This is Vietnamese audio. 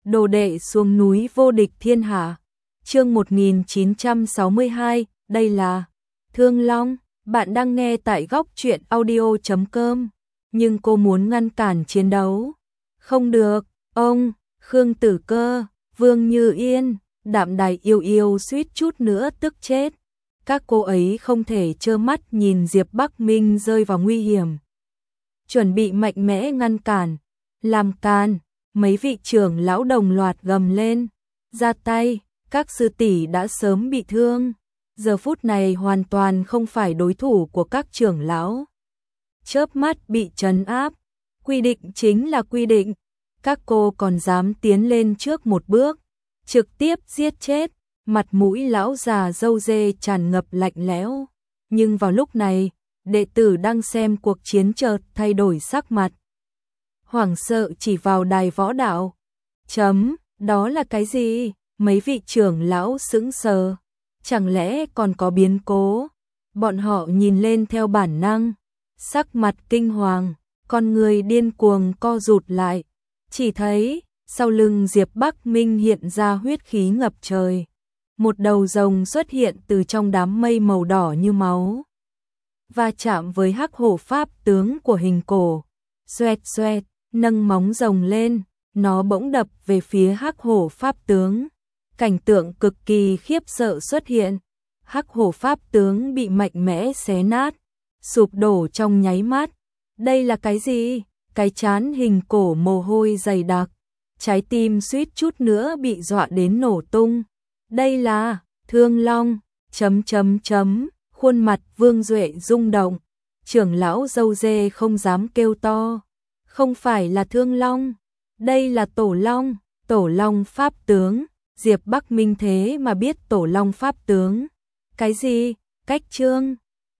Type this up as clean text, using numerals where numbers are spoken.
Đồ đệ xuống núi vô địch thiên hạ. Chương 1962, đây là Thương Long. Bạn đang nghe tại góc truyện audio.com. Nhưng cô muốn ngăn cản chiến đấu. Không được, ông, Khương Tử Cơ, Vương Như Yên, Đạm Đài Yêu Yêu suýt chút nữa tức chết. Các cô ấy không thể trơ mắt nhìn Diệp Bắc Minh rơi vào nguy hiểm. Chuẩn bị mạnh mẽ ngăn cản, làm càn, mấy vị trưởng lão đồng loạt gầm lên, ra tay, các sư tỷ đã sớm bị thương, giờ phút này hoàn toàn không phải đối thủ của các trưởng lão. Chớp mắt bị trấn áp, quy định chính là quy định, các cô còn dám tiến lên trước một bước, trực tiếp giết chết, mặt mũi lão già râu dê tràn ngập lạnh lẽo. Nhưng vào lúc này, đệ tử đang xem cuộc chiến chợt thay đổi sắc mặt. Hoảng sợ chỉ vào đài võ đạo. Đó là cái gì? Mấy vị trưởng lão sững sờ. Chẳng lẽ còn có biến cố? Bọn họ nhìn lên theo bản năng. Sắc mặt kinh hoàng, con người điên cuồng co rụt lại. Chỉ thấy, sau lưng Diệp Bắc Minh hiện ra huyết khí ngập trời. Một đầu rồng xuất hiện từ trong đám mây màu đỏ như máu. Va chạm với hắc hổ pháp tướng của hình cổ. Xoẹt xoẹt, nâng móng rồng lên, nó bỗng đập về phía hắc hổ pháp tướng. Cảnh tượng cực kỳ khiếp sợ xuất hiện. Hắc hổ pháp tướng bị mạnh mẽ xé nát, sụp đổ trong nháy mắt. Đây là cái gì? Cái trán hình cổ mồ hôi dày đặc. Trái tim suýt chút nữa bị dọa đến nổ tung. Đây là Thương Long. Khuôn mặt Vương Duệ rung động. Trưởng lão râu dê không dám kêu to. Không phải là Thương Long, đây là Tổ Long, Tổ Long pháp tướng. Diệp Bắc Minh thế mà biết Tổ Long pháp tướng. Cái gì? Cách chương